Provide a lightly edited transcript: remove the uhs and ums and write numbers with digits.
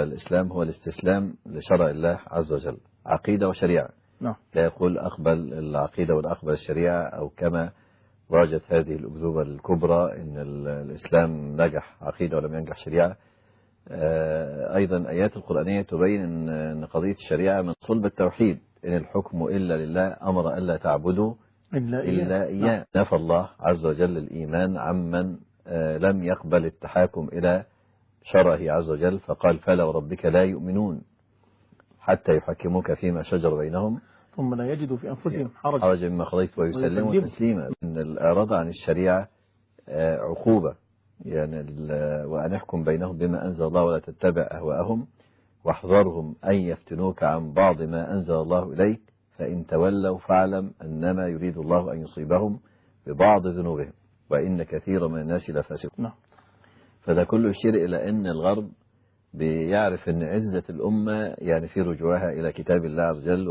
الإسلام هو الاستسلام لشرع الله عز وجل، عقيدة وشريعة. نعم. لا يقول أقبل العقيدة ولا أقبل الشريعة، أو كما راجت هذه الأكذوبة الكبرى إن الإسلام نجح عقيدة ولم ينجح شريعة. أيضا آيات القرآنية تبين أن قضية الشريعة من صلب التوحيد، إن الحكم إلا لله، أمر ألا تعبدوا إلا إياه. نفى الله عز وجل الإيمان عمن لم يقبل التحاكم إلى شرعه عز وجل، فقال فلا وربك لا يؤمنون حتى يحكموك فيما شجر بينهم ثم لا يجدوا في أنفسهم حرجا مما قضيت ويسلموا تسليما. إن الإعراض عن الشريعة عقوبة، يعني وأن يحكم بينهم بما أنزل الله ولا تتبع أهواءهم واحذرهم أن يفتنوك عن بعض ما أنزل الله إليك فإن تولوا فاعلم أنما يريد الله أن يصيبهم ببعض ذنوبهم وإن كثيرا من الناس لفاسقون. فده كله يشير إلى أن الغرب بيعرف أن عزة الأمة يعني في رجوعها إلى كتاب الله عز وجل